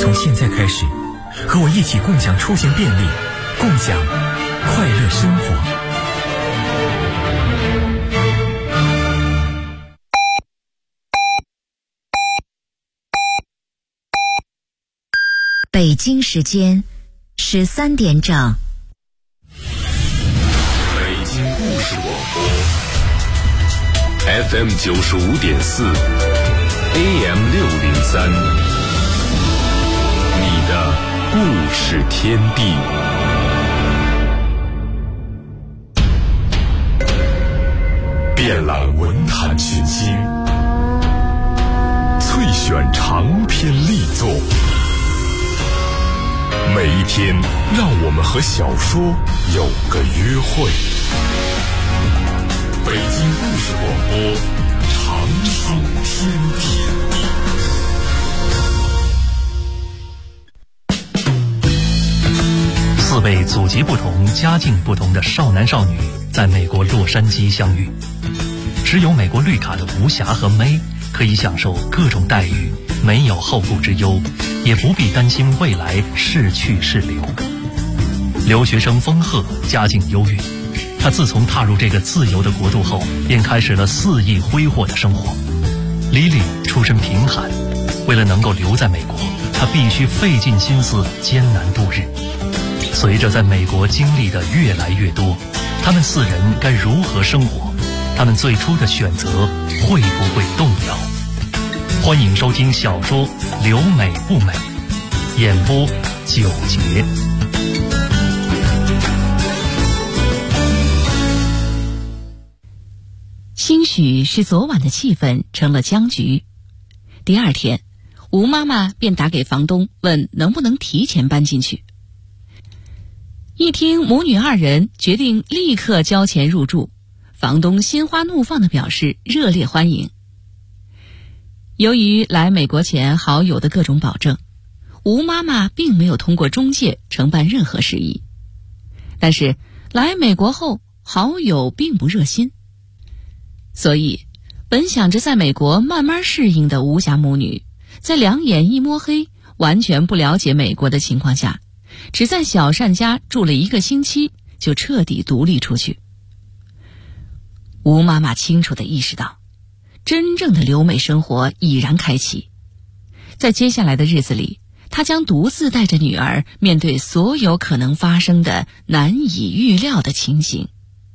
从现在开始，和我一起共享出行便利，共享快乐生活。 北京时间13点整。 北京故事广播 FM 95.4 AM 603，你的故事天地。遍览文坛群星，萃选长篇力作。每一天，让我们和小说有个约会。北京故事广播，长寿天地。4位祖籍不同、家境不同的少男少女在美国洛杉矶相遇，持有美国绿卡的吴霞和May可以享受各种待遇，没有后顾之忧，也不必担心未来是去是留。留学生丰赫家境优越，他自从踏入这个自由的国度后，便开始了肆意挥霍的生活。Lily出身贫寒，为了能够留在美国，他必须费尽心思艰难度日。随着在美国经历的越来越多，他们4人该如何生活？他们最初的选择会不会动摇？欢迎收听小说《留美不美》，演播9节。 兴许是昨晚的气氛成了僵局。第2天，吴妈妈便打给房东，问能不能提前搬进去。一听母女2人决定立刻交钱入住，房东心花怒放地表示热烈欢迎。由于来美国前好友的各种保证，吴妈妈并没有通过中介承办任何事宜。但是来美国后，好友并不热心，所以本想着在美国慢慢适应的吴霞母女，在两眼一摸黑、完全不了解美国的情况下，只在小善家住了1个星期，就彻底独立出去。吴妈妈清楚地意识到，真正的留美生活已然开启。在接下来的日子里，她将独自带着女儿面对所有可能发生的难以预料的情形。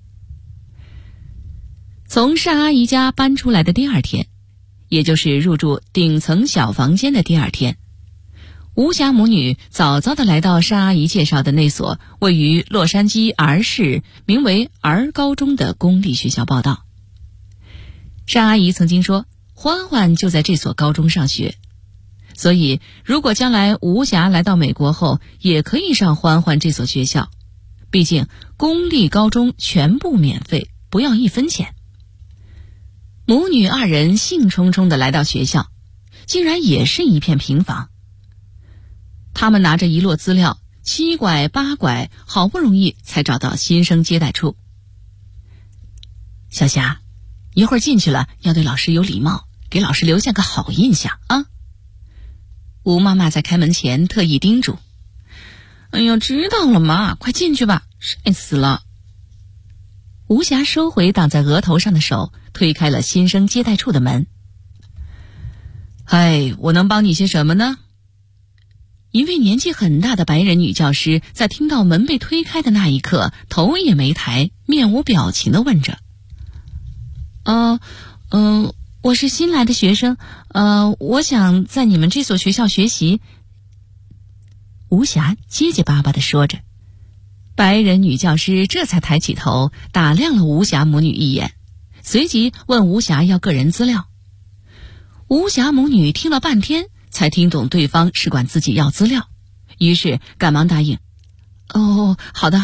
从单阿姨家搬出来的第2天，也就是入住顶层小房间的第2天，吴霞母女早早地来到单阿姨介绍的那所位于洛杉矶儿市名为儿高中的公立学校报到。单阿姨曾经说，欢欢就在这所高中上学，所以如果将来吴霞来到美国后，也可以上欢欢这所学校，毕竟公立高中全部免费，不要1分钱。母女2人兴冲冲地来到学校，竟然也是一片平房。他们拿着一摞资料，7拐8拐，好不容易才找到新生接待处。小霞，一会儿进去了要对老师有礼貌，给老师留下个好印象啊。吴妈妈在开门前特意叮嘱。哎呦，知道了妈，快进去吧，晒死了。吴霞收回挡在额头上的手，推开了新生接待处的门。哎，我能帮你些什么呢？一位年纪很大的白人女教师在听到门被推开的那一刻，头也没抬，面无表情地问着。我是新来的学生，我想在你们这所学校学习。吴霞结结巴巴地说着。白人女教师这才抬起头，打量了吴霞母女一眼，随即问吴霞要个人资料。吴霞母女听了半天，才听懂对方是管自己要资料，于是赶忙答应。哦，好的，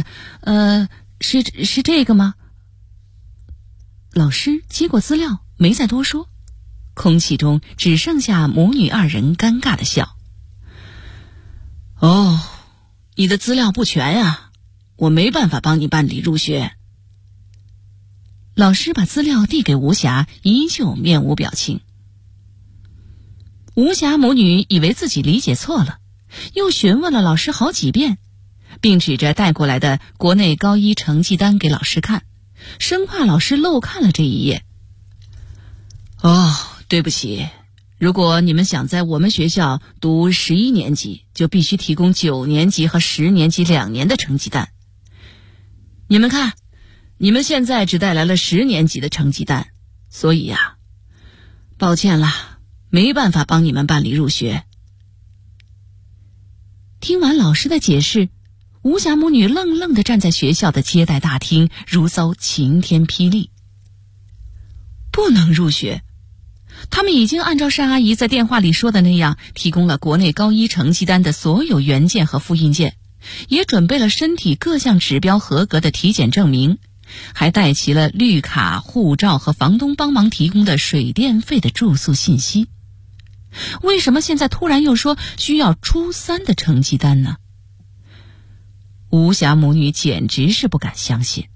是这个吗？老师接过资料，没再多说，空气中只剩下母女2人尴尬的笑。哦，你的资料不全啊，我没办法帮你办理入学。老师把资料递给吴霞，依旧面无表情。 吴霞母女以为自己理解错了，又询问了老师好几遍，并指着带过来的国内高一成绩单给老师看，生怕老师漏看了这一页。对不起，如果你们想在我们学校读11年级，就必须提供9年级和10年级2年的成绩单。你们看，你们现在只带来了10年级的成绩单，所以呀，抱歉啦，没办法帮你们办理入学。听完老师的解释，吴霞母女愣愣地站在学校的接待大厅，如遭晴天霹雳。不能入学，他们已经按照单阿姨在电话里说的那样，提供了国内高一成绩单的所有原件和复印件，也准备了身体各项指标合格的体检证明，还带齐了绿卡、护照和房东帮忙提供的水电费的住宿信息。为什么现在突然又说需要初3的成绩单呢？吴霞母女简直是不敢相信。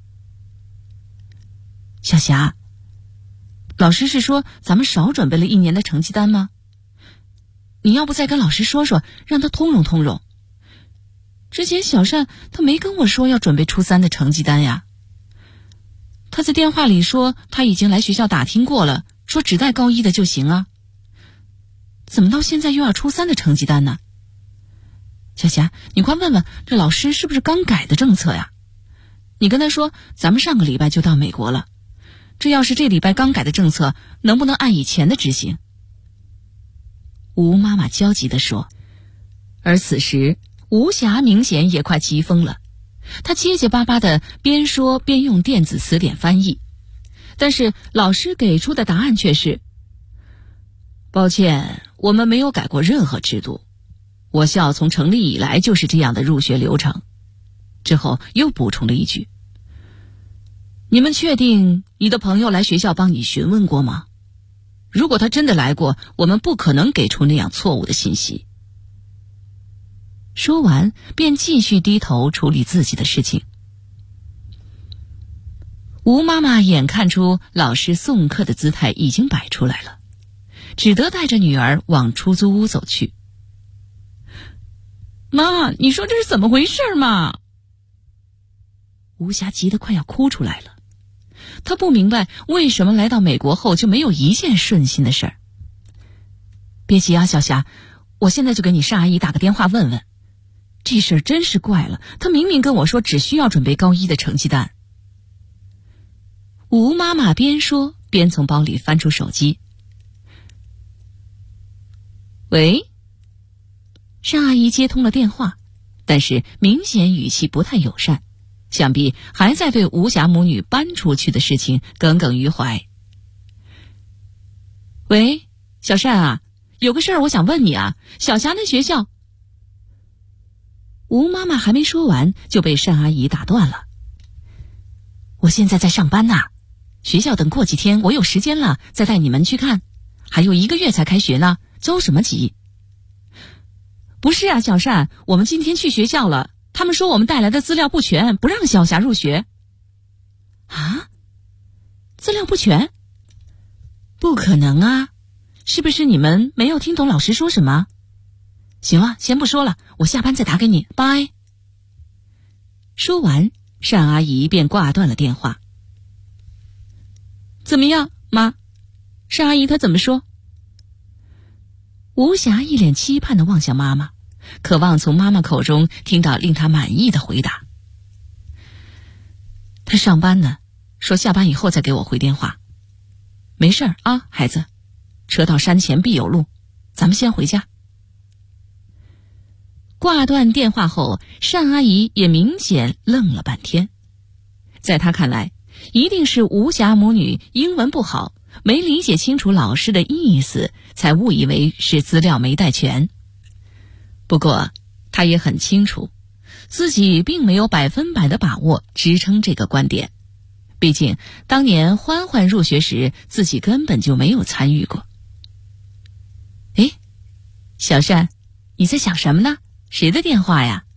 小霞，老师是说咱们少准备了1年的成绩单吗？你要不再跟老师说说，让他通融通融。之前小单他没跟我说要准备初3的成绩单呀。他在电话里说他已经来学校打听过了，说只带高一的就行啊。怎么到现在又要初3的成绩单呢？小霞，你快问问这老师是不是刚改的政策呀？你跟他说咱们上个礼拜就到美国了，这要是这礼拜刚改的政策，能不能按以前的执行？吴妈妈焦急地说。而此时吴霞明显也快急疯了，她结结巴巴地边说边用电子词典翻译，但是老师给出的答案却是：抱歉，我们没有改过任何制度，我校从成立以来就是这样的入学流程。之后又补充了一句：你们确定你的朋友来学校帮你询问过吗？如果他真的来过，我们不可能给出那样错误的信息。说完便继续低头处理自己的事情。吴妈妈眼看出老师送客的姿态已经摆出来了，只得带着女儿往出租屋走去。妈，你说这是怎么回事嘛？吴霞急得快要哭出来了。她不明白为什么来到美国后就没有一件顺心的事儿。别急啊，小霞，我现在就给你单阿姨打个电话问问。这事儿真是怪了，她明明跟我说只需要准备高一的成绩单。吴妈妈边说边从包里翻出手机。喂？单阿姨接通了电话，但是明显语气不太友善，想必还在对吴霞母女搬出去的事情耿耿于怀。喂，小单啊，有个事儿我想问你啊，小霞那学校……吴妈妈还没说完就被单阿姨打断了。我现在在上班呢，学校等过几天我有时间了再带你们去看，还有1个月才开学呢，着什么急？不是啊，小单，我们今天去学校了，他们说我们带来的资料不全，不让小霞入学。啊？资料不全？不可能啊，是不是你们没有听懂老师说什么？行了，先不说了，我下班再打给你，拜。说完，单阿姨便挂断了电话。怎么样，妈？单阿姨她怎么说？吴霞一脸期盼地望向妈妈，渴望从妈妈口中听到令她满意的回答。她上班呢，说下班以后再给我回电话。没事儿啊，孩子，车到山前必有路，咱们先回家。挂断电话后，单阿姨也明显愣了半天。在她看来，一定是吴霞母女英文不好，没理解清楚老师的意思，才误以为是资料没带全。不过她也很清楚，自己并没有100%的把握支撑这个观点，毕竟当年欢欢入学时自己根本就没有参与过。诶，小单，你在想什么呢？谁的电话呀？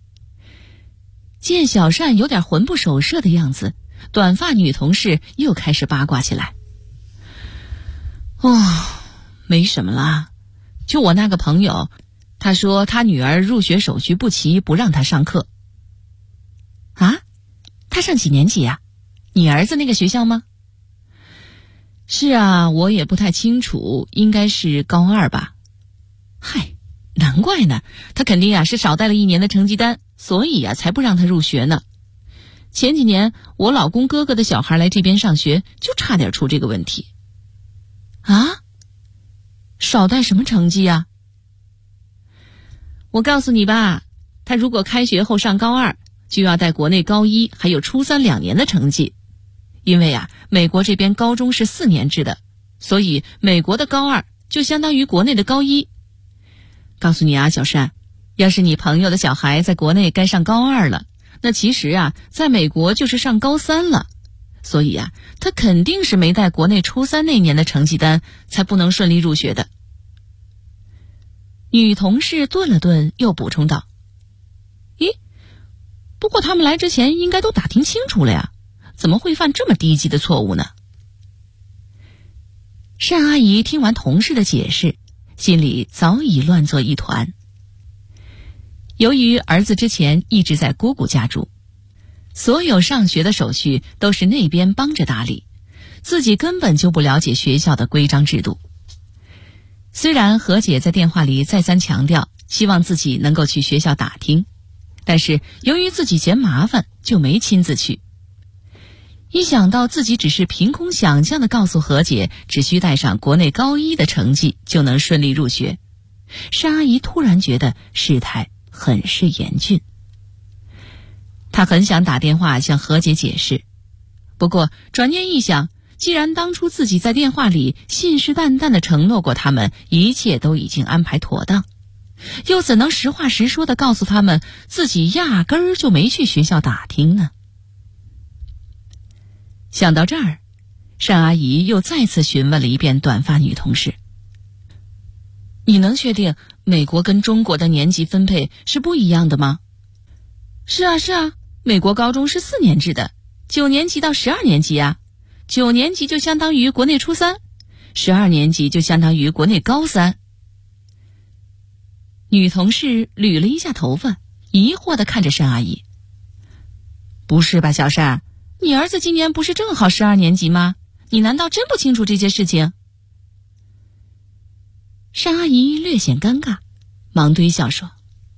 见小单有点魂不守舍的样子，短发女同事又开始八卦起来。没什么啦， 就我那个朋友，他说他女儿入学手续不齐，不让他上课。啊？他上几年级呀？你儿子那个学校吗？是啊，我也不太清楚，应该是高2吧。嗨，难怪呢，他肯定是少带了1年的成绩单，所以才不让他入学呢。前几年我老公哥哥的小孩来这边上学，就差点出这个问题。啊？少带什么成绩啊？我告诉你吧，他如果开学后上高2，就要带国内高1还有初32年的成绩。因为美国这边高中是4年制的，所以美国的高2就相当于国内的高1。告诉你小单，要是你朋友的小孩在国内该上高2了，那其实在美国就是上高3了。所以他肯定是没带国内初3那年的成绩单，才不能顺利入学的。女同事顿了顿，又补充道：咦，不过他们来之前应该都打听清楚了呀，怎么会犯这么低级的错误呢？单阿姨听完同事的解释，心里早已乱作一团。由于儿子之前一直在姑姑家住，所有上学的手续都是那边帮着打理，自己根本就不了解学校的规章制度。虽然何姐在电话里再三强调，希望自己能够去学校打听，但是由于自己嫌麻烦，就没亲自去。一想到自己只是凭空想象地告诉何姐，只需带上国内高1的成绩就能顺利入学，单阿姨突然觉得事态很是严峻。她很想打电话向何姐解释，不过转念一想，既然当初自己在电话里信誓旦旦地承诺过他们一切都已经安排妥当，又怎能实话实说地告诉他们自己压根儿就没去学校打听呢？想到这儿，单阿姨又再次询问了一遍短发女同事：你能确定美国跟中国的年级分配是不一样的吗？是啊，美国高中是4年制的，9年级到12年级9年级就相当于国内初3，12年级就相当于国内高3。女同事捋了一下头发，疑惑地看着单阿姨：不是吧，小单，你儿子今年不是正好12年级吗？你难道真不清楚这件事情？单阿姨略显尴尬，忙堆笑说：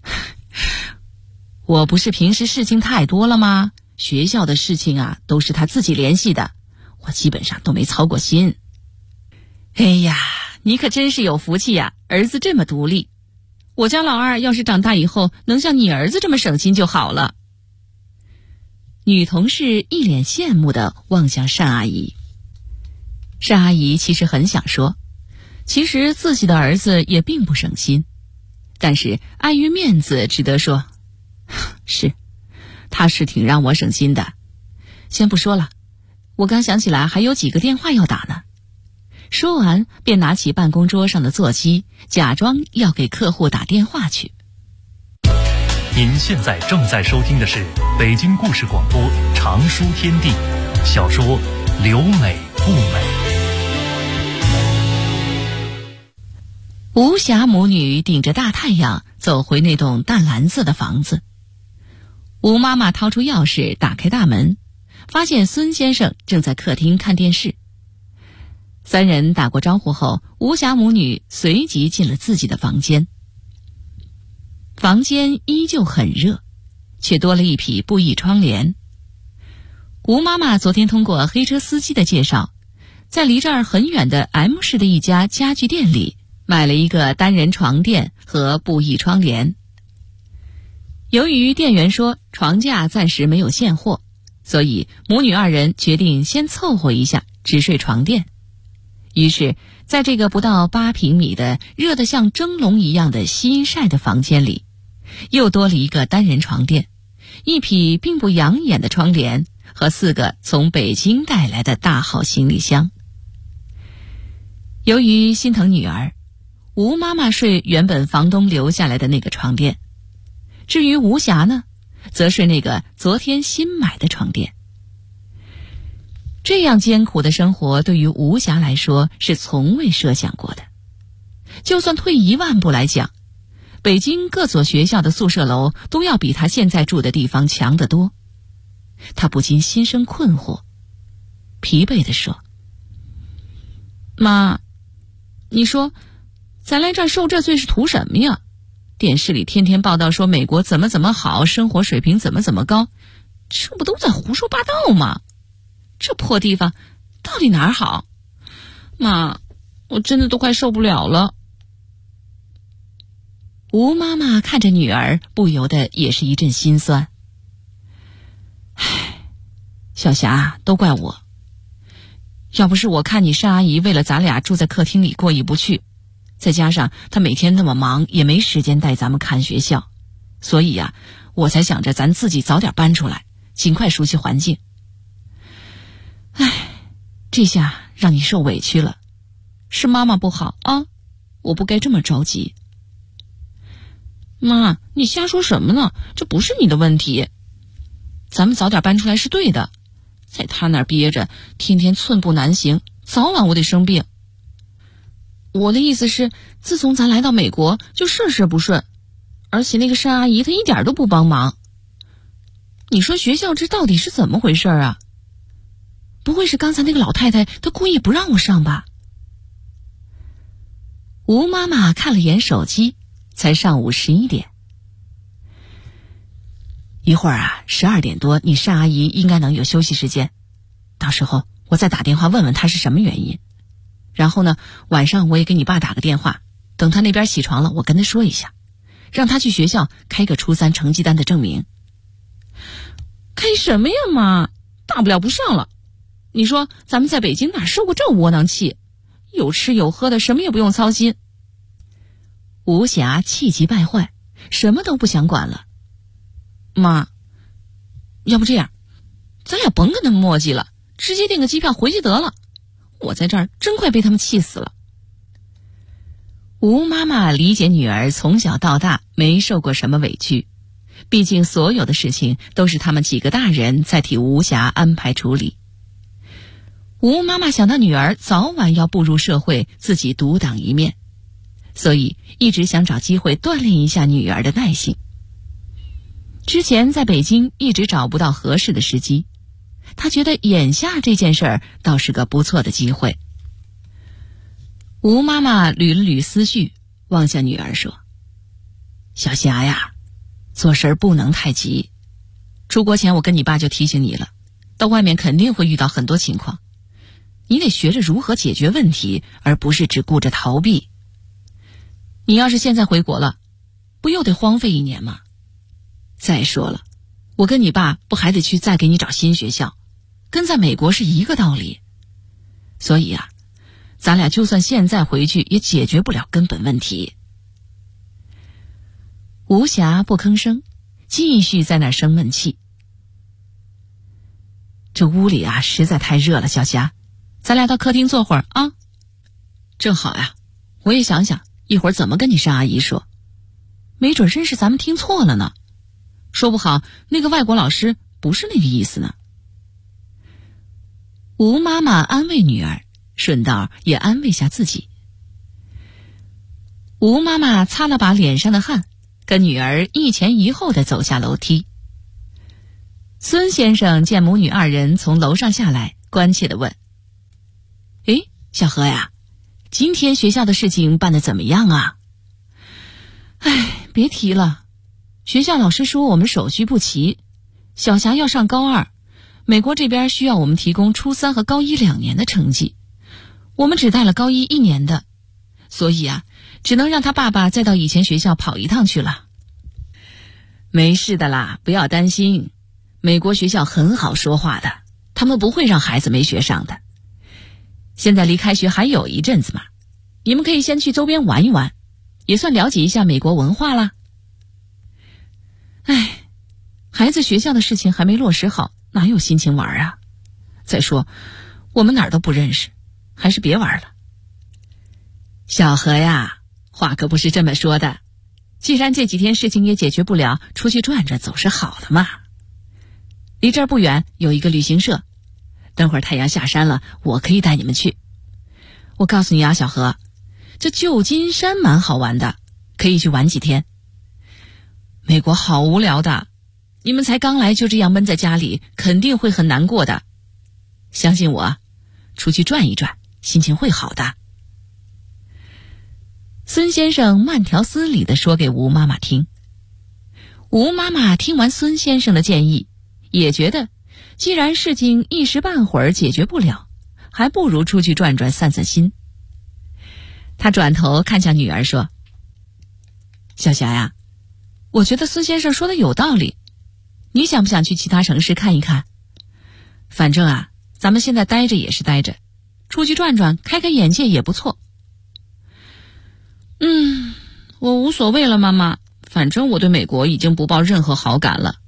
我不是平时事情太多了吗？学校的事情都是他自己联系的，我基本上都没操过心。哎呀，你可真是有福气呀，儿子这么独立。我家老二要是长大以后能像你儿子这么省心就好了。女同事一脸羡慕地望向单阿姨。单阿姨其实很想说，其实自己的儿子也并不省心，但是碍于面子只得说：是，他是挺让我省心的。先不说了，我刚想起来还有几个电话要打呢。说完便拿起办公桌上的座机，假装要给客户打电话去。 您现在正在收听的是北京故事广播长书天地小说《留美不美》。 吴霞母女顶着大太阳走回那栋淡蓝色的房子。吴妈妈掏出钥匙打开大门，发现孙先生正在客厅看电视。3人打过招呼后，吴霞母女随即进了自己的房间。房间依旧很热，却多了一匹布艺窗帘。吴妈妈昨天通过黑车司机的介绍，在离这儿很远的 M 市的一家家具店里买了一个单人床垫和布艺窗帘。由于店员说床架暂时没有现货，所以母女2人决定先凑合一下，只睡床垫。于是在这个不到8平米的热得像蒸笼一样的西晒的房间里，又多了一个单人床垫，一匹并不养眼的窗帘和4个从北京带来的大号行李箱。由于心疼女儿，吴妈妈睡原本房东留下来的那个床垫，至于吴霞呢，则睡那个昨天新买的床垫。这样艰苦的生活对于吴霞来说是从未设想过的。 就算退1万步来讲，北京各所学校的宿舍楼都要比他现在住的地方强得多。他不禁心生困惑，疲惫地说：妈，你说咱来这儿受这罪是图什么呀？电视里天天报道说美国怎么好，生活水平怎么高，这不都在胡说八道吗？这破地方到底哪儿好？妈，我真的都快受不了了。吴妈妈看着女儿，不由得也是一阵心酸。唉，小霞，都怪我。要不是我看你单阿姨为了咱俩住在客厅里过意不去，再加上她每天那么忙，也没时间带咱们看学校，所以呀，我才想着咱自己早点搬出来，尽快熟悉环境。唉，这下让你受委屈了，是妈妈不好啊，我不该这么着急。妈，你瞎说什么呢？这不是你的问题，咱们早点搬出来是对的，在他那儿憋着，天天寸步难行，早晚我得生病。我的意思是，自从咱来到美国，就事事不顺，而且那个单阿姨她一点都不帮忙。你说学校这到底是怎么回事啊？不会是刚才那个老太太她故意不让我上吧？吴妈妈看了眼手机，才上午11点。一会儿啊，12点多，你单阿姨应该能有休息时间，到时候我再打电话问问她是什么原因。然后呢，晚上我也给你爸打个电话，等他那边起床了，我跟他说一下，让他去学校开个初3成绩单的证明。开什么呀妈，大不了不上了。你说咱们在北京哪受过这窝囊气，有吃有喝的，什么也不用操心。吴霞气急败坏，什么都不想管了。妈，要不这样，咱俩甭跟他们磨叽了，直接订个机票回去得了。我在这儿真快被他们气死了。吴妈妈理解女儿从小到大没受过什么委屈，毕竟所有的事情都是他们几个大人在替吴霞安排处理。吴妈妈想到女儿早晚要步入社会，自己独当一面，所以一直想找机会锻炼一下女儿的耐性。之前在北京一直找不到合适的时机，他觉得眼下这件事儿倒是个不错的机会。吴妈妈捋了捋思绪，望向女儿说：小霞呀，做事不能太急。出国前我跟你爸就提醒你了，到外面肯定会遇到很多情况，你得学着如何解决问题，而不是只顾着逃避。你要是现在回国了，不又得荒废1年吗？再说了，我跟你爸不还得去再给你找新学校，跟在美国是一个道理。所以啊，咱俩就算现在回去也解决不了根本问题。吴霞不吭声，继续在那儿生闷气。这屋里啊实在太热了，小霞，咱俩到客厅坐会儿啊。正好呀，我也想想一会儿怎么跟你单阿姨说，没准真是咱们听错了呢，说不好那个外国老师不是那个意思呢。吴妈妈安慰女儿，顺道也安慰下自己。吴妈妈擦了把脸上的汗，跟女儿一前一后地走下楼梯。孙先生见母女2人从楼上下来，关切地问：诶，小何呀，今天学校的事情办得怎么样啊？唉，别提了，学校老师说我们手续不齐，小霞要上高2，美国这边需要我们提供初3和高1 2年的成绩，我们只带了高1 1年的，所以啊，只能让他爸爸再到以前学校跑一趟去了。没事的啦，不要担心，美国学校很好说话的，他们不会让孩子没学上的。现在离开学还有一阵子嘛，你们可以先去周边玩一玩，也算了解一下美国文化啦。唉，孩子学校的事情还没落实好，哪有心情玩啊？再说我们哪儿都不认识，还是别玩了。小何呀，话可不是这么说的，既然这几天事情也解决不了，出去转转总是好的嘛。离这儿不远有一个旅行社，等会儿太阳下山了，我可以带你们去。我告诉你啊，小何， 这旧金山蛮好玩的，可以去玩几天。美国好无聊的，你们才刚来就这样闷在家里，肯定会很难过的。相信我，出去转一转，心情会好的。孙先生慢条斯理地说给吴妈妈听。吴妈妈听完孙先生的建议，也觉得既然事情一时半会儿解决不了，还不如出去转转散散心。她转头看向女儿说：小霞呀，我觉得孙先生说的有道理，你想不想去其他城市看一看？反正啊，咱们现在待着也是待着，出去转转开开眼界也不错。我无所谓了，妈妈，反正我对美国已经不抱任何好感了。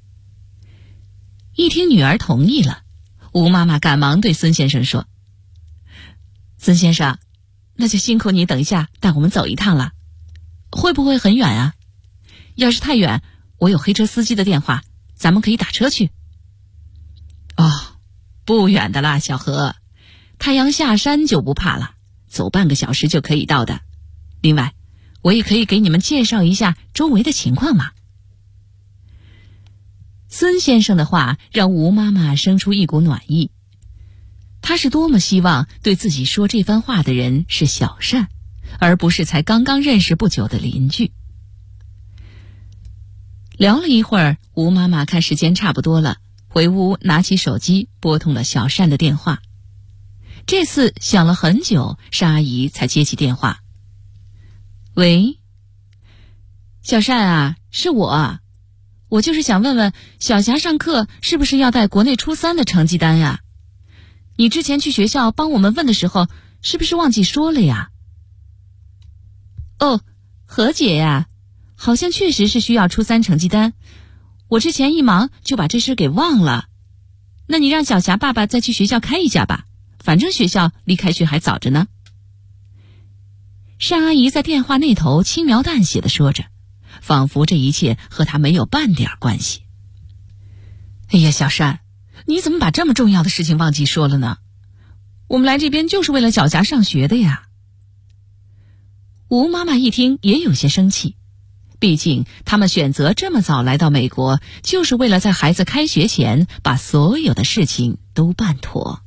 一听女儿同意了，吴妈妈赶忙对孙先生说：孙先生，那就辛苦你等一下带我们走一趟了。会不会很远啊？要是太远，我有黑车司机的电话，咱们可以打车去。哦，不远的啦，小何，太阳下山就不怕了，走半个小时就可以到的。另外，我也可以给你们介绍一下周围的情况嘛。孙先生的话让吴妈妈生出一股暖意，她是多么希望对自己说这番话的人是小善，而不是才刚刚认识不久的邻居。聊了一会儿，吴妈妈看时间差不多了，回屋拿起手机拨通了小善的电话。这次响了很久，沙阿姨才接起电话。喂，小善啊，是我。我就是想问问小霞上课是不是要带国内初3的成绩单呀？你之前去学校帮我们问的时候，是不是忘记说了呀？哦，何姐呀，好像确实是需要初3成绩单，我之前一忙就把这事给忘了。那你让小霞爸爸再去学校开一家吧，反正学校离开学还早着呢。单阿姨在电话那头轻描淡写地说着，仿佛这一切和她没有半点关系。哎呀，小单，你怎么把这么重要的事情忘记说了呢？我们来这边就是为了小霞上学的呀。吴妈妈一听也有些生气，毕竟他们选择这么早来到美国，就是为了在孩子开学前把所有的事情都办妥。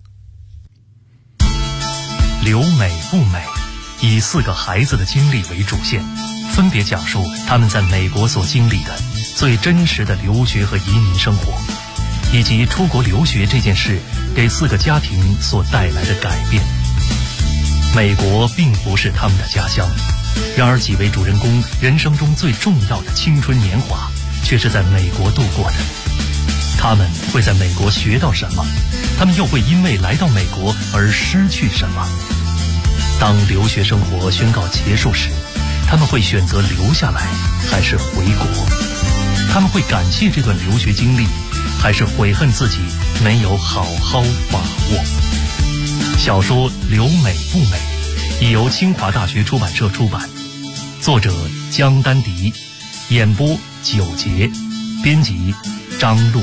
留美不美，以4个孩子的经历为主线，分别讲述他们在美国所经历的最真实的留学和移民生活，以及出国留学这件事给4个家庭所带来的改变。美国并不是他们的家乡，然而几位主人公人生中最重要的青春年华却是在美国度过的。他们会在美国学到什么？他们又会因为来到美国而失去什么？当留学生活宣告结束时，他们会选择留下来还是回国？他们会感谢这段留学经历，还是悔恨自己没有好好把握？小说《留美不美》已由清华大学出版社出版，作者江丹迪，演播9节，编辑张璐。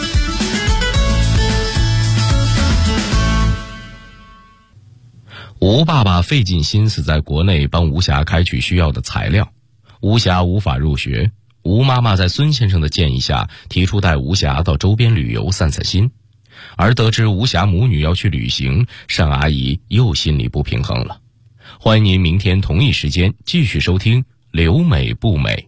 吴爸爸费尽心思在国内帮吴霞开取需要的材料，吴霞无法入学。吴妈妈在孙先生的建议下，提出带吴霞到周边旅游散散心。而得知吴霞母女要去旅行，单阿姨又心里不平衡了。欢迎您明天同一时间继续收听《留美不美》。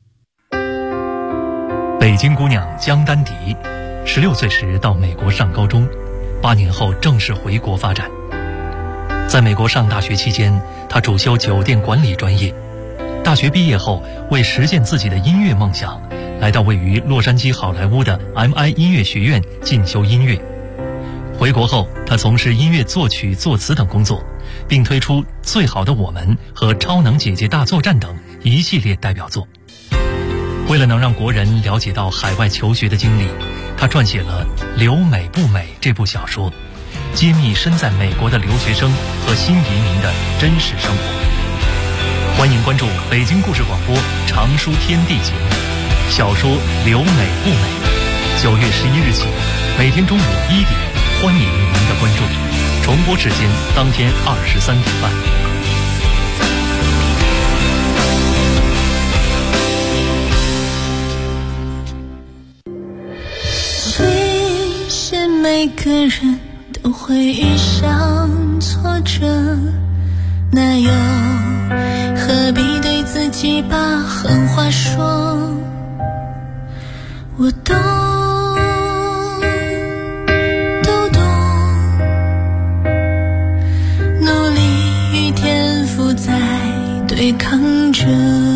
北京姑娘江丹迪，16岁时到美国上高中，8年后正式回国发展。在美国上大学期间，她主修酒店管理专业。大学毕业后，为实现自己的音乐梦想，来到位于洛杉矶好莱坞的 MI 音乐学院进修音乐。回国后，她从事音乐作曲、作词等工作，并推出《最好的我们》和《超能姐姐大作战》等一系列代表作。为了能让国人了解到海外求学的经历，她撰写了《留美不美》这部小说，揭秘身在美国的留学生和新移民的真实生活。欢迎关注北京故事广播常书天地节目小说《留美不美》，9月11日起，每天中午1点，欢迎您的关注。重播时间当天23点半。 每个人都会遇上挫折，那又何必对自己把狠话说？我都懂，努力与天赋在对抗着。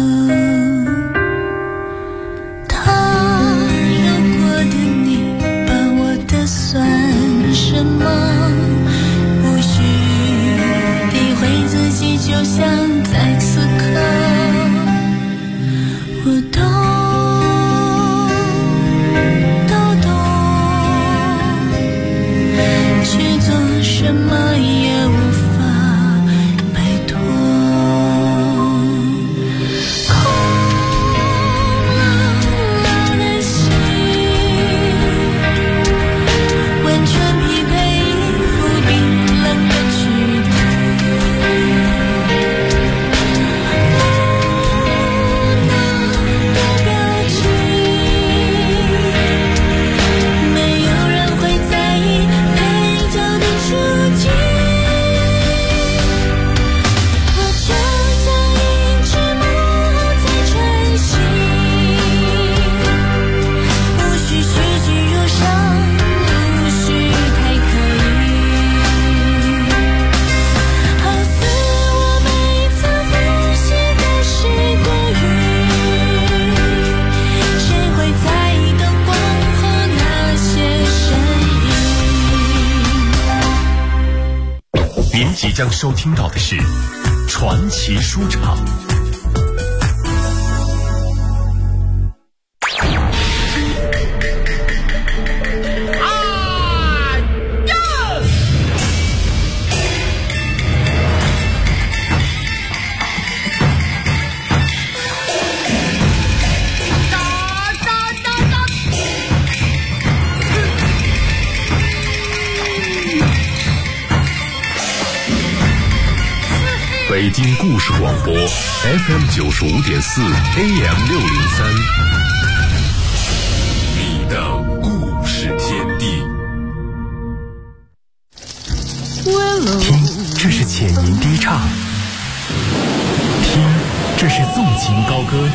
算什么？无需诋毁自己，就像在此刻，我都懂，去做什么也无法摆脱。 即将收听到的是传奇书场。北京故事广播 FM 95.4 AM 603，你的故事天地。 听，这是浅吟低唱；听，这是纵情高歌；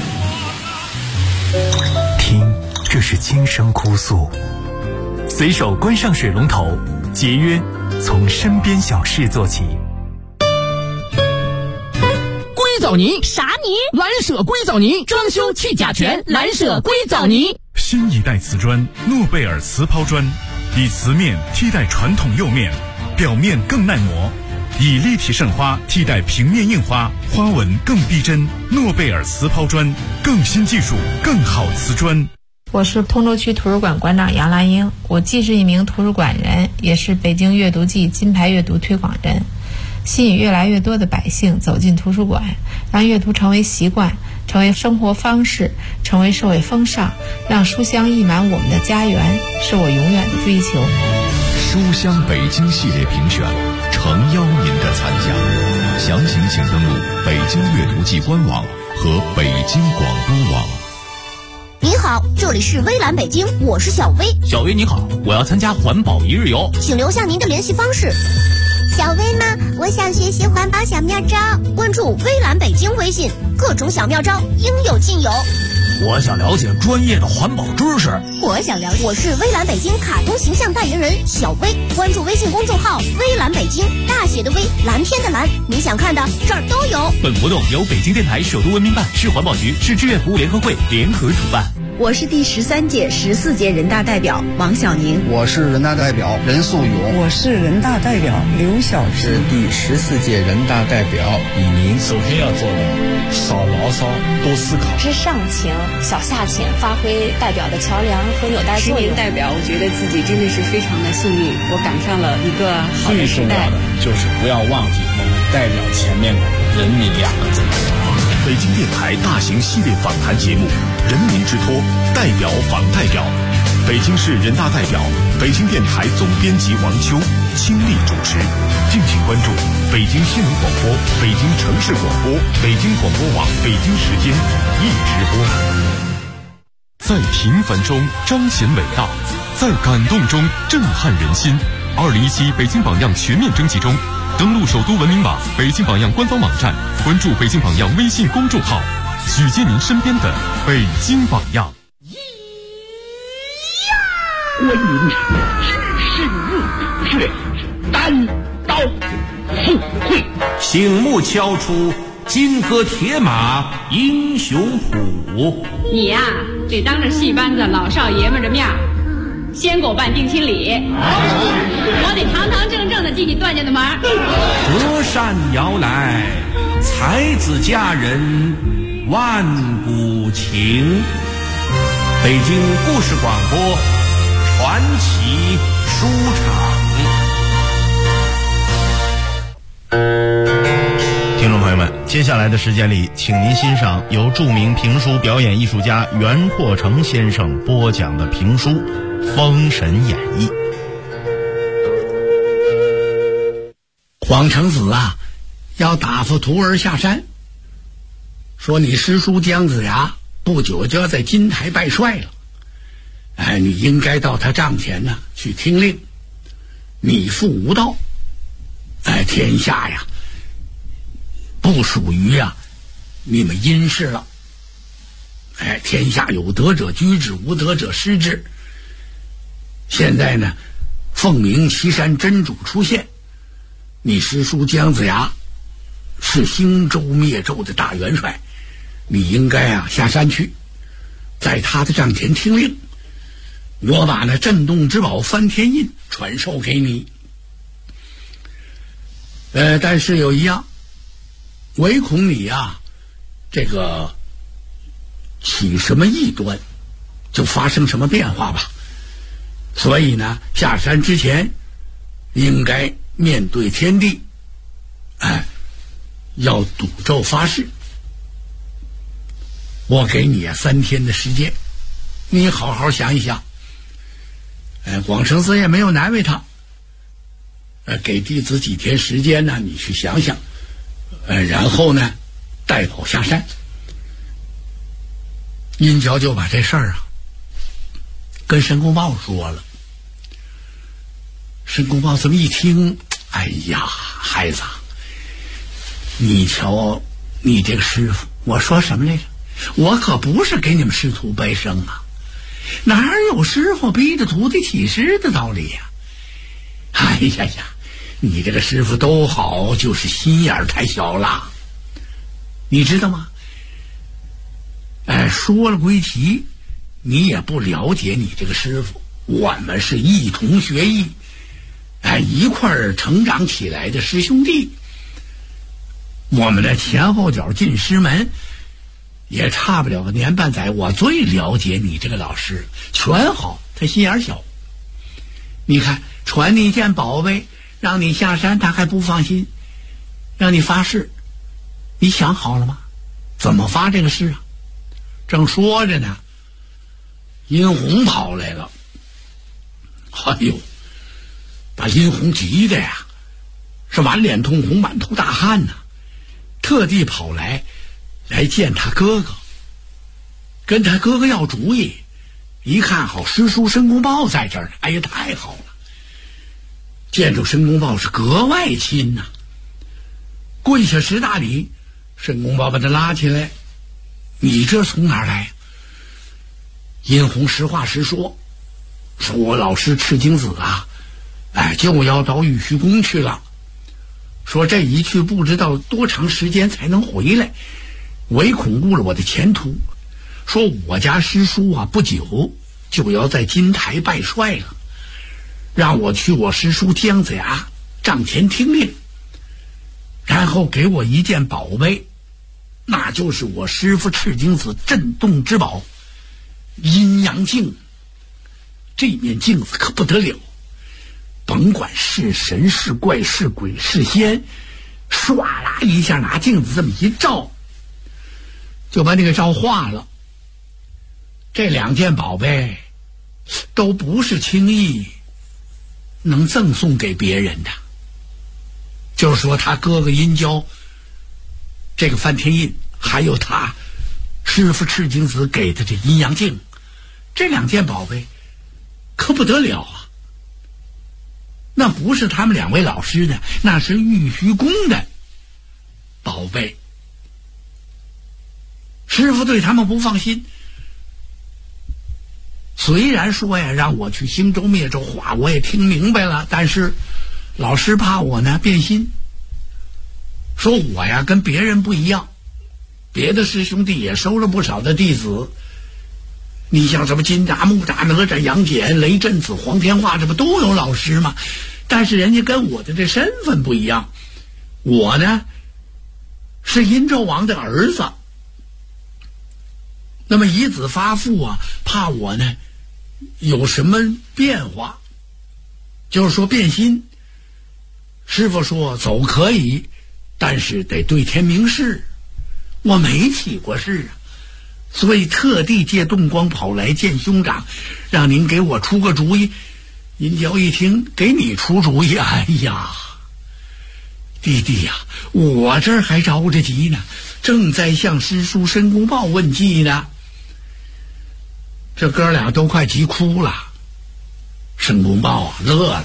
听，这是轻声哭诉。随手关上水龙头，节约从身边小事做起。 硅藻泥啥泥？ 蓝舍硅藻泥，装修去甲醛，蓝舍硅藻泥。 新一代瓷砖诺贝尔瓷抛砖，以瓷面替代传统釉面，表面更耐磨，以立体渗花替代平面印花，花纹更逼真。诺贝尔瓷抛砖，更新技术，更好瓷砖。 我是通州区图书馆馆长杨兰英，我既是一名图书馆人，也是北京阅读季金牌阅读推广人，吸引越来越多的百姓走进图书馆，让阅读成为习惯，成为生活方式，成为社会风尚，让书香溢满我们的家园，是我永远的追求。 书香北京系列评选诚邀您的参加，详情请登录北京阅读季官网和北京广播网。 您好，这里是微蓝北京，我是小薇。 小薇你好，我要参加环保一日游， 请留下您的联系方式。 小薇吗？我想学习环保小妙招， 关注微蓝北京微信，各种小妙招应有尽有。 我想了解专业的环保知识。 我想了解，我是微蓝北京卡通形象代言人小薇，关注微信公众号微蓝北京，大写的微，蓝天的蓝，你想看的这儿都有。 本活动由北京电台首都文明办、市环保局、市志愿服务联合会联合主办。 我是第13届、14届人大代表王小宁。 我是人大代表任素勇。 我是人大代表刘晓芝。 是第14届人大代表李宁。 首先要做的，少牢骚，多思考。 是上情小下情，发挥代表的桥梁和纽带作用。 10名代表，我觉得自己真的是非常的幸运，我赶上了一个好的时代。 最重要的就是不要忘记我们代表前面的人民2个字。 北京电台大型系列访谈节目《人民之托》，代表访代表，北京市人大代表，北京电台总编辑王秋倾力主持。敬请关注北京新闻广播、北京城市广播、北京广播网北京时间一直播。 在平凡中彰显伟大，在感动中震撼人心。2017北京榜样全面征集中，登录首都文明网、北京榜样官方网站，关注北京榜样微信公众号，举荐您身边的北京榜样。 观音只是入却单刀赴会， 醒目敲出金戈铁马英雄谱。 你呀，得当着戏班子老少爷们的面先给我办定亲礼，我得堂堂正正的进你段家的门。 隔山摇来，才子佳人万古情。北京故事广播传奇书场。 听众朋友们，接下来的时间里，请您欣赏由著名评书表演艺术家袁阔成先生播讲的评书《封神演义》。 黄成子啊，要打发徒儿下山，说你师叔姜子牙不久就要在金台拜帅了，你应该到他帐前呢去听令。你父无道，天下呀不属于你们殷氏了，天下有德者居之，无德者失之。现在呢，凤鸣岐山真主出现，你师叔姜子牙是兴周灭纣的大元帅，你应该下山去，在他的帐前听令。我把那震动之宝翻天印传授给你。但是有一样，唯恐你这个起什么异端，就发生什么变化吧。所以呢，下山之前应该面对天地，要赌咒发誓。我给你3天的时间，你好好想一想。广成子也没有难为他，给弟子几天时间呢，你去想想，然后呢带宝下山。殷郊就把这事儿跟申公豹说了。申公豹这么一听，哎呀，孩子，你瞧你这个师傅，我说什么来着？我可不是给你们师徒掰生啊，哪有师傅逼着徒弟起师的道理呀？哎呀呀，你这个师傅都好，就是心眼太小了，你知道吗？说了归齐，你也不了解你这个师傅，我们是一同学艺，一块儿成长起来的师兄弟，我们的前后脚进师门也差不了个年半载。我最了解你这个老师，全好，他心眼小。你看传你一件宝贝，让你下山他还不放心，让你发誓，你想好了吗？怎么发这个誓啊？正说着呢，殷红跑来了。哎呦，把殷红急的呀是满脸通红，满头大汗呐，特地跑来见他哥哥，跟他哥哥要主意。一看好师叔申公豹在这儿，哎呀，太好了，见着申公豹是格外亲呐，跪下10大礼。申公豹把他拉起来，你这从哪儿来？殷红实话实说，说我老师赤精子就要到玉虚宫去了，说这一去不知道多长时间才能回来，唯恐误了我的前途。说我家师叔不久就要在金台拜帅了，让我去我师叔姜子牙帐前听令，然后给我一件宝贝，那就是我师父赤精子震动之宝阴阳镜。这面镜子可不得了，甭管是神是怪是鬼是仙，唰啦一下拿镜子这么一照，就把那个照化了。这2件宝贝都不是轻易能赠送给别人的。就是说他哥哥殷郊这个翻天印，还有他师父赤精子给的这阴阳镜， 这2件宝贝可不得了啊！那不是他们2位老师的，那是玉虚宫的宝贝。师傅对他们不放心，虽然说呀让我去兴州灭州话我也听明白了，但是老师怕我呢变心，说我呀跟别人不一样，别的师兄弟也收了不少的弟子，你像什么金吒、木吒、哪吒、杨戬、雷震子、黄天化，这不都有老师吗？但是人家跟我的这身份不一样，我呢是殷纣王的儿子，那么以子发父啊，怕我呢有什么变化，就是说变心。师傅说走可以，但是得对天明誓，我没起过誓啊，所以特地借动光跑来见兄长，让您给我出个主意。殷郊一听，给你出主意，哎呀，弟弟呀，我这儿还着着急呢，正在向师叔申公豹问计呢。这哥俩都快急哭了。申公豹啊乐了，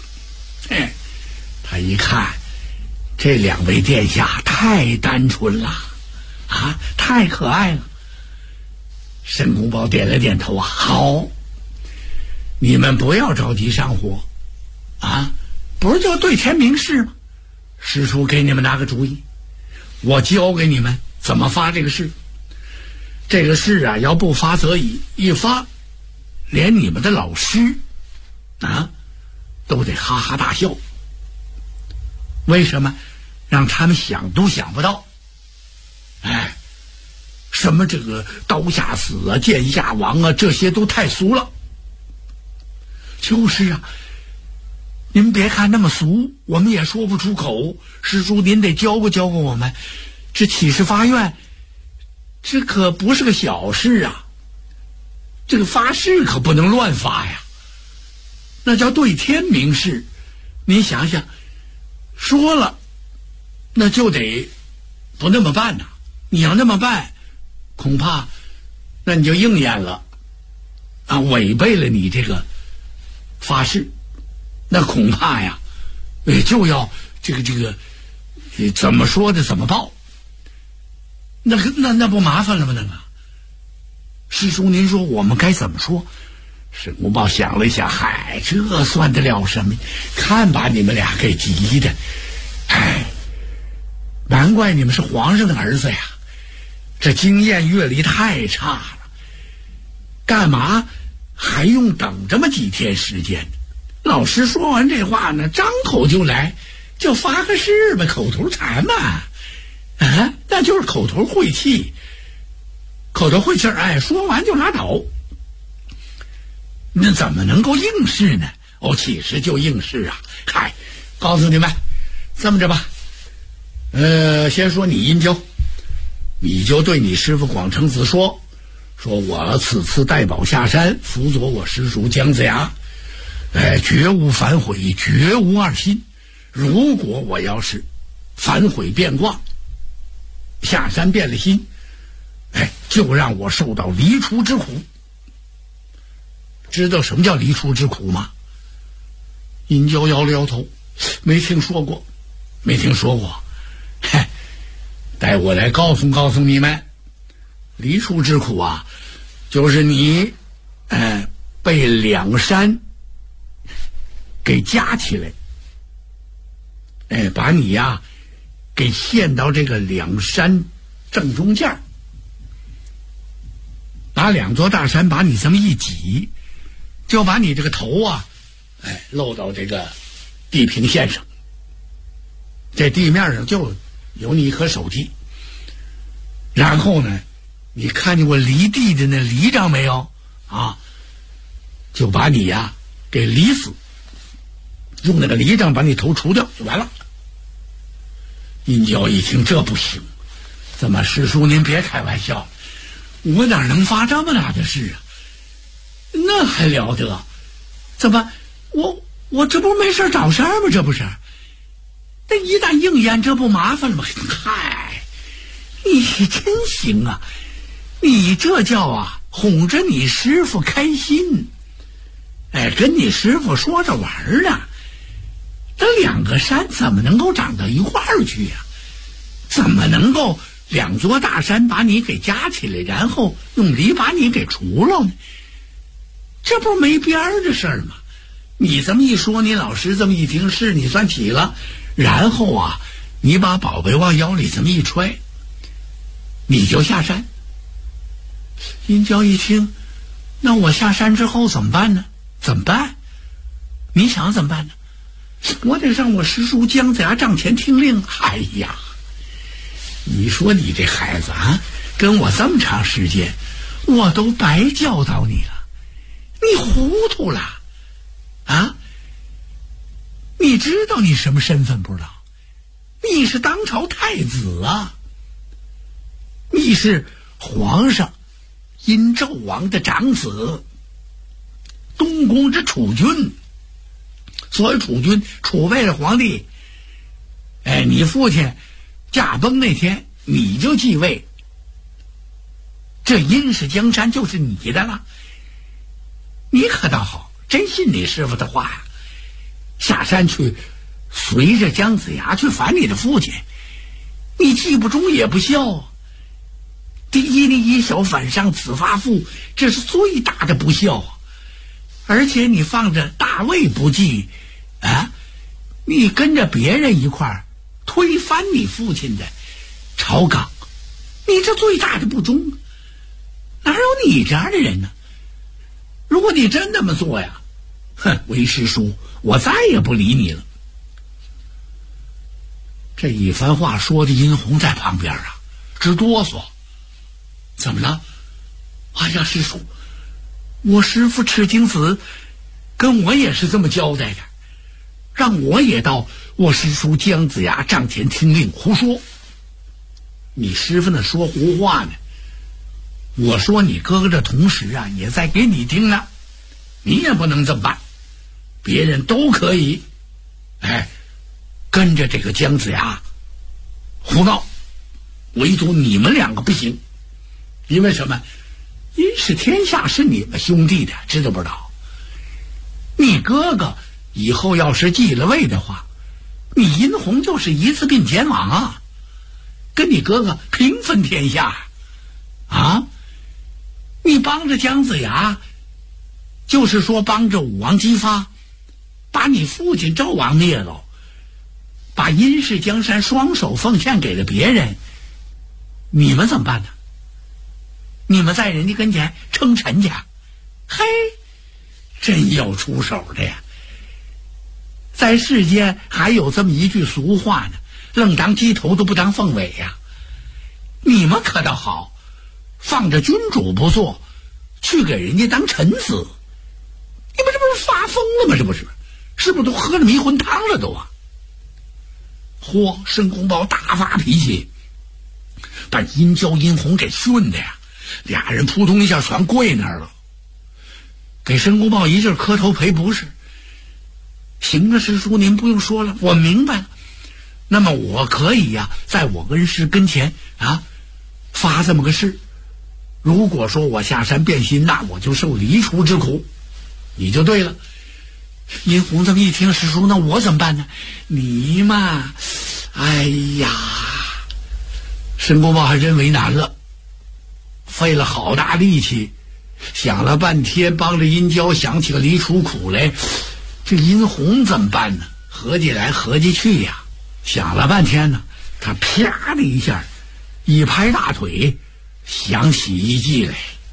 他一看这2位殿下太单纯了啊，太可爱了。申公豹点了点头啊，好，你们不要着急上火啊，不是就对天明誓吗？师叔给你们拿个主意，我教给你们怎么发这个誓。这个誓啊要不发则已，一发连你们的老师啊都得哈哈大笑。为什么？让他们想都想不到。什么这个刀下死啊、剑下亡啊，这些都太俗了。就是啊，您别看那么俗，我们也说不出口。师叔您得教过我们，这起誓发愿，这可不是个小事啊。这个发誓可不能乱发呀，那叫对天明誓。您想想，说了那就得不那么办呐。你要那么办，恐怕那你就应验了啊，违背了你这个发誓，那恐怕呀就要这个怎么说的怎么报，那不麻烦了吗？那个师叔您说我们该怎么说？申公豹想了一下，嗨，这算得了什么？看把你们俩给急的，难怪你们是皇上的儿子呀，这经验阅历太差了，干嘛还用等这么几天时间？老师说完这话呢，张口就来，就发个誓吧，口头禅嘛，那就是口头晦气，说完就拉倒。那怎么能够应试呢？其实就应试啊！告诉你们，这么着吧，先说你殷郊，你就对你师父广成子说我此次带宝下山，辅佐我师叔姜子牙，绝无反悔，绝无二心。如果我要是反悔变卦，下山变了心，就让我受到离出之苦。知道什么叫离出之苦吗？殷郊摇了摇头，没听说过。待我来告诉你们，离出之苦啊，就是你被2山给夹起来，把你呀给陷到这个2山正中间，拿2座大山把你这么一挤，就把你这个头啊露到这个地平线上，这地面上就有你一颗手机。然后呢，你看见过犁地的那犁杖没有啊？就把你呀给犁死，用那个犁杖把你头除掉就完了。殷郊一听，这不行，怎么师叔您别开玩笑，我哪能发这么大的誓啊？那还了得？怎么我这不没事找事儿吗？这不是？那一旦应验，这不麻烦了吗？嗨，你真行啊！你这叫哄着你师傅开心，跟你师傅说着玩呢。这两个山怎么能够长到一块儿去呀？怎么能够两座大山把你给夹起来，然后用犁把你给除了呢？这不是没边儿的事儿吗？你这么一说，你老师这么一听，是你算起了，然后啊，你把宝贝往腰里这么一揣，你就下山。殷郊一听，那我下山之后怎么办呢？怎么办？你想怎么办呢？我得让我师叔姜子牙帐前听令。哎呀，你说你这孩子啊，跟我这么长时间，我都白教导你了，你糊涂了啊！你知道你什么身份不知道？你是当朝太子啊，你是皇上殷纣王的长子，东宫之储君。所谓储君，储备了皇帝。你父亲驾崩那天，你就继位，这殷氏江山就是你的了。你可倒好，真信你师傅的话呀，下山去随着姜子牙去反你的父亲，你既不忠也不孝。第一，你以小反上，此发父，这是最大的不孝啊！而且你放着大魏不计啊，你跟着别人一块儿推翻你父亲的朝纲，你这最大的不忠，哪有你这样的人呢？如果你真那么做呀，为师叔，我再也不理你了。这一番话说的殷红在旁边啊直哆嗦。怎么了？哎呀，师叔，我师父赤精子跟我也是这么交代的，让我也到我师叔姜子牙帐前听令。胡说！你师父那说胡话呢。我说你哥哥的同时啊，也在给你听呢，你也不能这么办。别人都可以，跟着这个姜子牙胡闹，唯独你们两个不行。因为什么？殷氏天下是你们兄弟的，知道不知道？你哥哥以后要是继了位的话，你殷红就是一次并肩王啊，跟你哥哥平分天下啊！你帮着姜子牙，就是说帮着武王姬发，把你父亲纣王灭了，把殷氏江山双手奉献给了别人，你们怎么办呢？你们在人家跟前称臣去，嘿，真有出手的呀！在世间还有这么一句俗话呢，愣当鸡头都不当凤尾呀。你们可倒好，放着君主不做，去给人家当臣子，你们这不是发疯了吗？这不是，是不是都喝了迷魂汤了都啊？嚯！申公豹大发脾气，把殷郊、殷红给训的呀。俩人扑通一下全跪那儿了，给申公豹一阵磕头赔不是。行了，师叔您不用说了，我明白了。那么我可以呀，在我恩师跟前啊发这么个誓，如果说我下山变心，那我就受离除之苦，你就对了。殷红这么一听，师叔那我怎么办呢？你嘛，哎呀，申公豹还真为难了，费了好大力气，想了半天，帮着殷郊想起个离除苦来。这殷红怎么办呢？合计来合计去呀，想了半天呢，他啪的一下一拍大腿，想起一计来。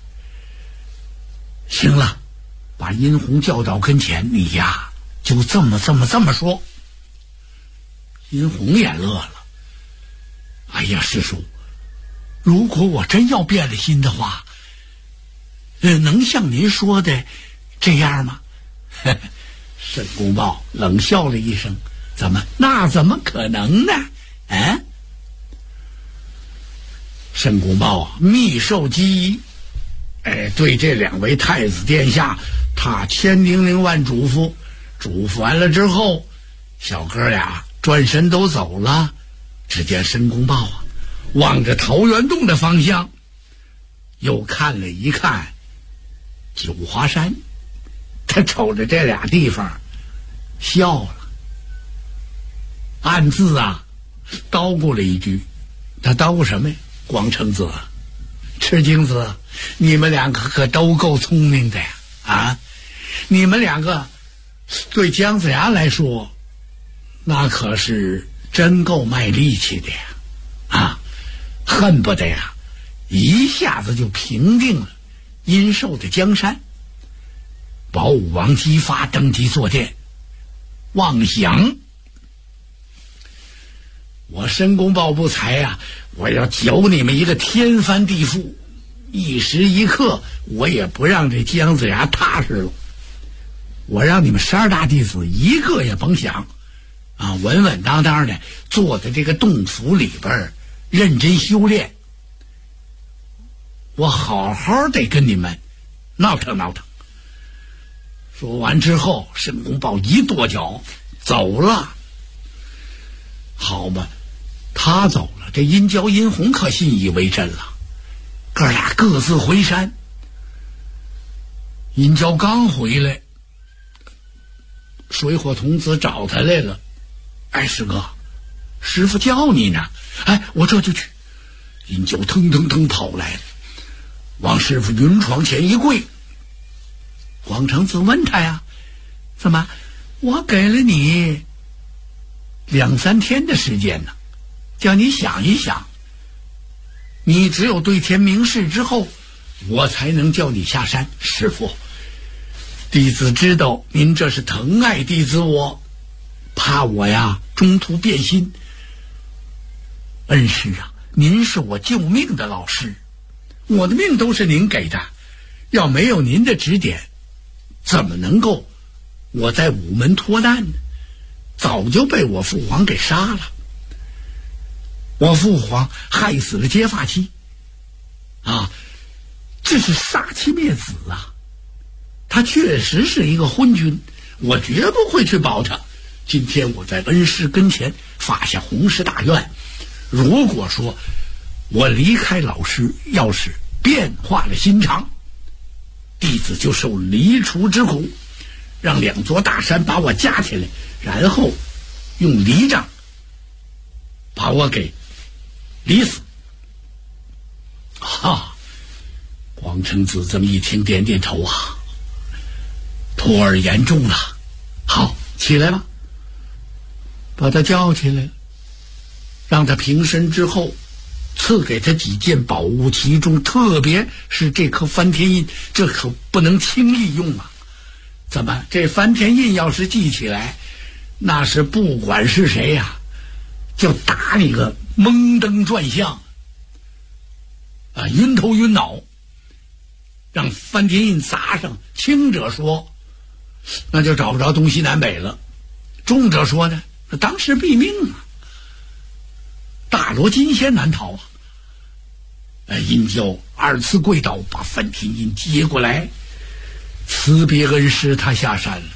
行了，把殷红叫到跟前，你呀就这么说。殷红也乐了，哎呀，师叔，如果我真要变了心的话，能像您说的这样吗？申公豹冷笑了一声，那怎么可能呢？申公豹啊，密授机宜，对这两位太子殿下，他千叮咛万嘱咐，嘱咐完了之后，小哥俩转身都走了。只见申公豹啊，望着桃源洞的方向， 又看了一看九华山，他瞅着这俩地方笑了，暗自叨咕了一句。他叨咕什么呀？广成子、赤精子，你们两个可都够聪明的呀！你们两个对姜子牙来说，那可是真够卖力气的呀！恨不得一下子就平定了殷寿的江山。保武王姬发登基坐殿，妄想我申公豹不才我要搅你们一个天翻地覆，一时一刻我也不让这姜子牙踏实了。我让你们12大弟子一个也甭想稳稳当当的坐在这个洞府里边认真修炼。我好好得跟你们闹腾闹腾。说完之后，申公豹一跺脚走了。好吧，他走了，这殷郊、殷红可信以为真了，哥俩各自回山。殷郊刚回来，水火童子找他来了。师哥，师父叫你呢。我这就去。殷郊腾腾腾跑来了，往师父云床前一跪。广成子问他怎么我给了你2、3天的时间呢，叫你想一想，你只有对天明誓之后，我才能叫你下山。师父，弟子知道您这是疼爱弟子我，怕我中途变心。恩师您是我救命的老师，我的命都是您给的，要没有您的指点，怎么能够我在午门脱难呢？早就被我父皇给杀了。我父皇害死了结发妻这是杀妻灭子他确实是一个昏君，我绝不会去保他。今天我在恩师跟前发下洪誓大愿，如果说我离开老师，要是变化了心肠，弟子就受离除之苦，让2座大山把我架起来，然后用犁杖把我给犁死。广成子这么一听，点点头托儿言重了。好，起来吧，把他叫起来了，让他平身之后，赐给他几件宝物，其中特别是这颗翻天印，这可不能轻易用怎么这翻天印要是记起来，那是不管是谁就打你个蒙登转向晕头晕脑。让翻天印砸上，轻者说那就找不着东西南北了，重者说呢，当时毙命大罗金仙难逃殷郊2次跪倒，把翻天印接过来，辞别恩师，他下山了。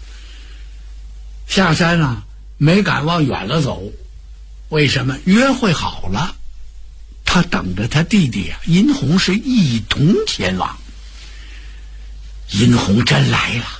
下山没敢往远了走，为什么？约会好了，他等着他弟弟殷红是一同前往。殷红真来了，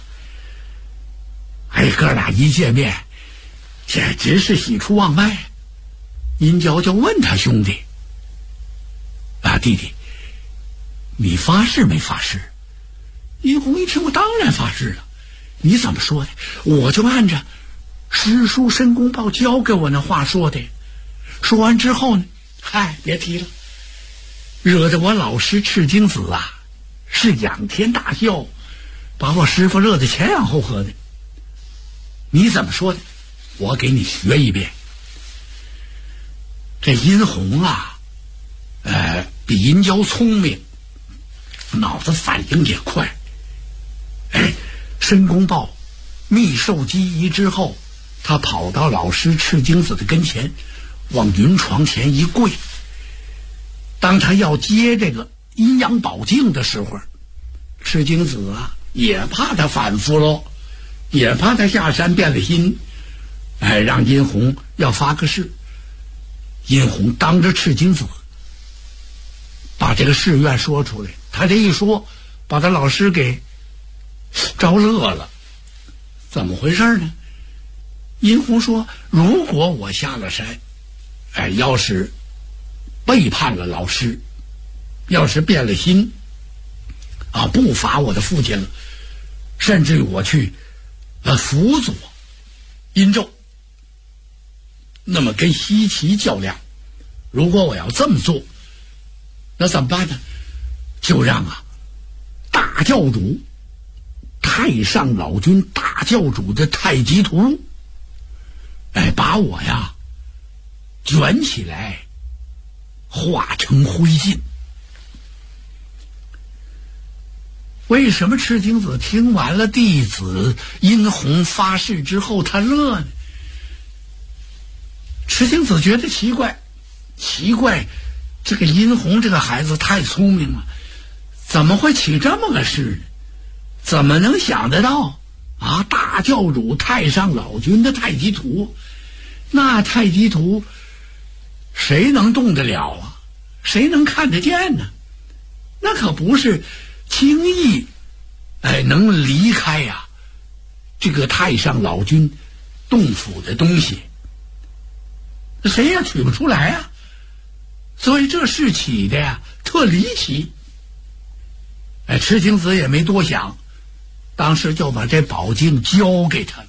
哥俩一见面，简直是喜出望外。殷郊就问他兄弟弟弟，你发誓没发誓？殷红一听，我当然发誓了。你怎么说的？我就按着师叔申公豹教给我那话说的。说完之后呢，别提了，惹得我老师赤精子是仰天大笑，把我师父乐得前仰后合的。你怎么说的？我给你学一遍。这殷红比殷郊聪明，脑子反应也快。申公豹密授机宜之后，他跑到老师赤精子的跟前，往云床前一跪。当他要接这个阴阳宝镜的时候，赤精子也怕他反复喽，也怕他下山变了心，让殷红要发个誓。殷红当着赤精子把把这个誓愿说出来。他这一说，把他老师给招乐了。怎么回事呢？殷红说，如果我下了山，要是背叛了老师，要是变了心不罚我的父亲了，甚至于我去辅佐殷纣，那么跟西岐较量，如果我要这么做，那怎么办呢？就让大教主太上老君大教主的太极图把我卷起来化成灰烬。为什么赤精子听完了弟子殷红发誓之后他乐呢？赤精子觉得奇怪，这个殷红这个孩子太聪明了，怎么会起这么个事呢？怎么能想得到大教主太上老君的太极图？那太极图谁能动得了谁能看得见呢？那可不是轻易能离开这个太上老君洞府的东西，谁也取不出来所以这事起的特离奇。赤精子也没多想，当时就把这宝镜交给他了，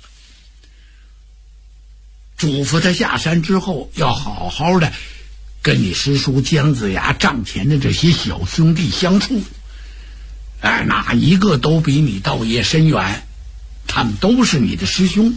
嘱咐他下山之后要好好的跟你师叔姜子牙帐前的这些小兄弟相处，哪一个都比你道业深远，他们都是你的师兄。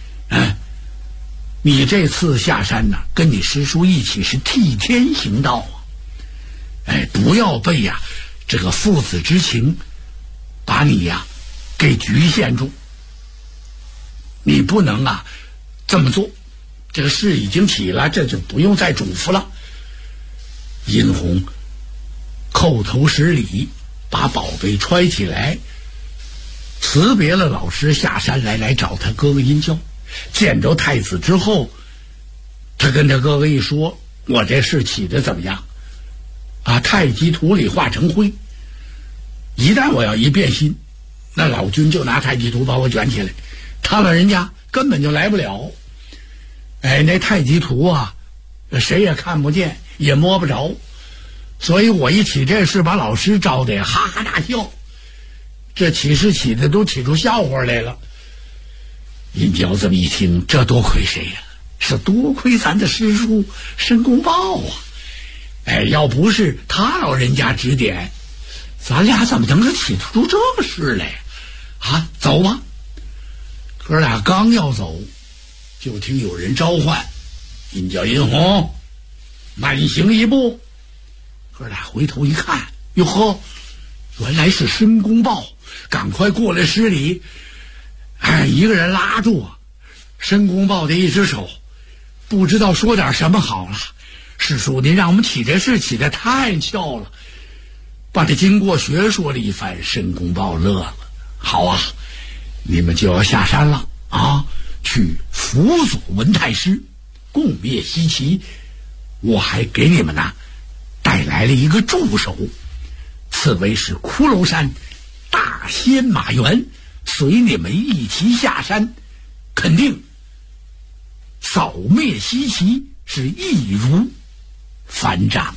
你这次下山跟你师叔一起是替天行道不要被这个父子之情把你给局限住，你不能这么做。这个事已经起了，这就不用再嘱咐了。殷红叩头施礼，把宝贝揣起来，辞别了老师，下山来找他哥哥殷郊。见着太子之后，他跟他哥哥一说，我这事起得怎么样太极图里化成灰，一旦我要一变心，那老君就拿太极图把我卷起来，他老人家根本就来不了。那太极图谁也看不见也摸不着，所以我一起这事把老师招得哈哈大笑，这起事起的都起出笑话来了。殷郊这么一听，这多亏谁是多亏咱的师叔申公豹要不是他老人家指点，咱俩怎么能够起出这个事来走吧。哥俩刚要走，就听有人召唤，殷郊、殷红，慢行一步。哥俩回头一看，哟呵，原来是申公豹，赶快过来施礼。一个人拉住申公豹的一只手，不知道说点什么好了。师叔，您让我们起这事起得太巧了。把这经过学说了一番，申公豹乐了。好你们就要下山了去辅佐文太师，共灭西岐。我还给你们带来了一个助手，此为是骷髅山大仙马元，随你们一起下山，肯定扫灭西岐是易如反掌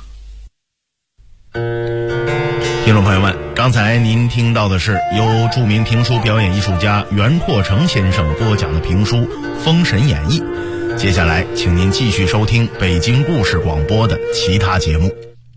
听众朋友们，刚才您听到的是由著名评书表演艺术家袁阔成先生播讲的评书《封神演义》。接下来请您继续收听北京故事广播的其他节目。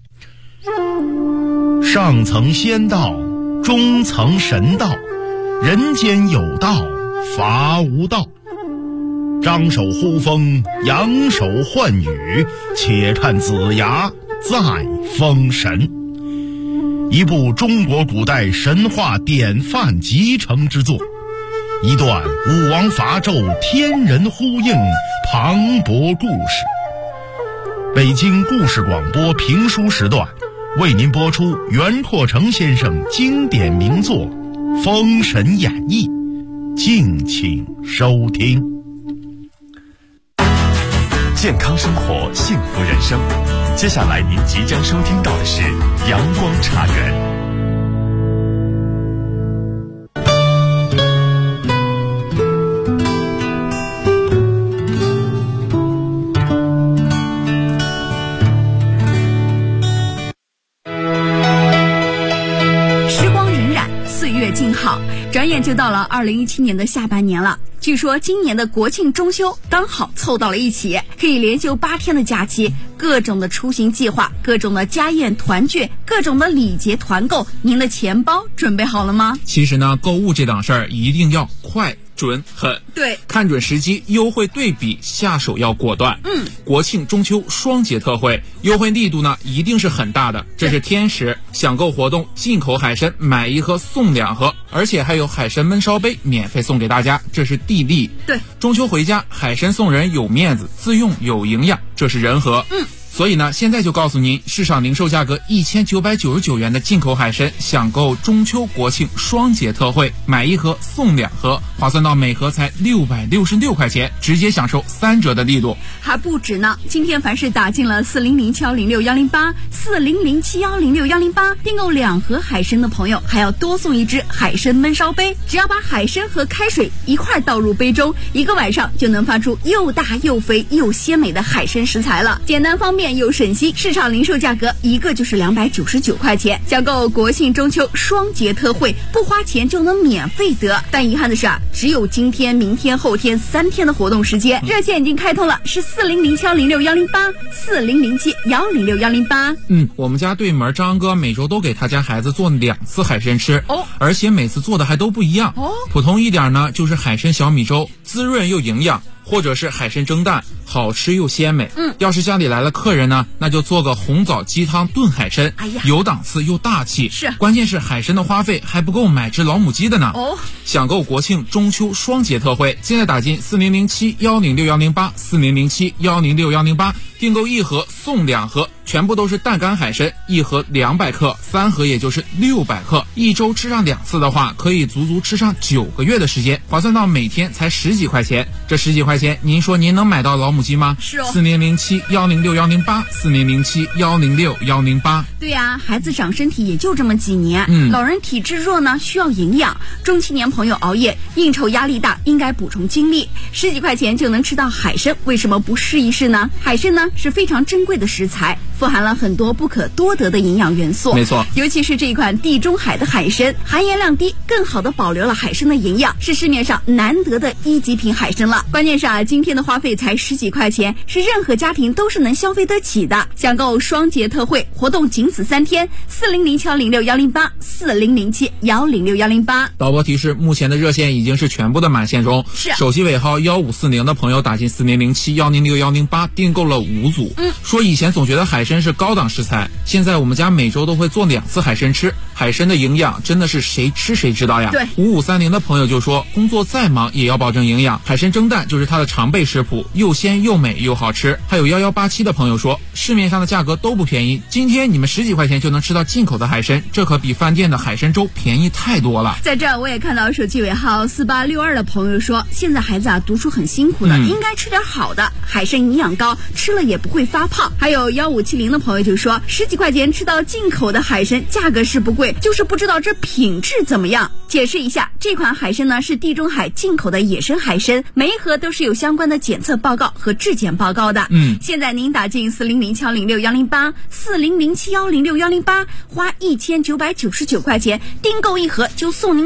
上层仙道，中层神道，人间有道，伐无道。张手呼风，扬手唤雨，且看子牙再封神。一部中国古代神话典范集成之作，一段武王伐纣天人呼应磅礴故事。北京故事广播评书时段为您播出袁阔成先生经典名作《封神演义》，敬请收听。 健康生活，幸福人生。 接下来您即将收听到的是阳光茶园。 时光荏苒，岁月静好，转眼就到了2017年的下半年了。据说今年的国庆中秋刚好凑到了一起，可以连休8天的假期，各种的出行计划，各种的家宴团聚，各种的礼节团购，您的钱包准备好了吗？ 其实呢，购物这档事儿一定要快准狠， 对， 看准时机，优惠对比，下手要果断。国庆中秋双节特惠，优惠力度呢一定是很大的，这是天时。享购活动，进口海参买1盒送2盒，而且还有海参焖烧杯免费送给大家，这是地利。 对， 中秋回家，海参送人有面子，自用有营养，这是人和。所以呢，现在就告诉您，市场零售价格1999元的进口海参，享购中秋国庆双节特惠，买1盒送2盒，划算到每盒才666块钱，直接享受3折的力度。 还不止呢，今天凡是打进了4007106108 4007106108订购2盒海参的朋友，还要多送1只海参焖烧杯。只要把海参和开水一块倒入杯中，1个晚上就能发出又大又肥又鲜美的海参食材了，简单方便又省心。市场零售价格1个就是299块钱，享购国庆中秋双节特惠，不花钱就能免费得。但遗憾的是只有今天、明天、后天3天的活动时间，热线已经开通了，是4007106108 4007106108。 我们家对门张哥每周都给他家孩子做2次海参吃，而且每次做的还都不一样。普通一点呢，就是海参小米粥，滋润又营养，或者是海参蒸蛋，好吃又鲜美。要是家里来了客人呢，那就做个红枣鸡汤炖海参，有档次又大气。是，关键是海参的花费还不够买只老母鸡的呢。享购国庆中秋双节特惠，现在打进4007106108 4007106108，订购1盒送2盒，全部都是淡干海参，1盒200克，3盒也就是600克，一周吃上2次的话，可以足足吃上9个月的时间，划算到每天才10几块钱。这10几块钱，您说您能买到老母鸡吗？ 是哦。 4007106108 4007106108。 对呀，孩子长身体也就这么几年，老人体质弱呢，需要营养。中青年朋友熬夜、应酬压力大，应该补充精力。10几块钱就能吃到海参，为什么不试一试呢？海参呢是非常珍贵的食材，富含了很多不可多得的营养元素。 没错， 尤其是这一款地中海的海参，含盐量低，更好的保留了海参的营养，是市面上难得的1级品海参了。关键是今天的花费才10几块钱，是任何家庭都是能消费得起的。享购双节特惠活动仅此3天，4007106108 4007106108。 导播提示，目前的热线已经是全部的满线中，手机尾号1540的朋友打进4007106108，订购了5组。说以前总觉得海参是高档食材，现在我们家每周都会做2次海参吃。海参的营养真的是谁吃谁知道呀。 对 ，5530的朋友就说，工作再忙也要保证营养，海参蒸蛋就是他的常备食谱，又鲜又美又好吃。还有1187的朋友说，市面上的价格都不便宜，今天你们10几块钱就能吃到进口的海参，这可比饭店的海参粥便宜太多了。 在这儿我也看到手机尾号4862的朋友说，现在孩子读书很辛苦的，应该吃点好的，海参营养高，吃了也不会发胖。还有1570的朋友就说，10几块钱吃到进口的海参，价格是不贵，就是不知道这品质怎么样。解释一下，这款海参呢是地中海进口的野生海参，每1盒都是有相关的检测报告和质检报告的。现在您打进4007106108 4007106108，花1999块钱订购1盒就送您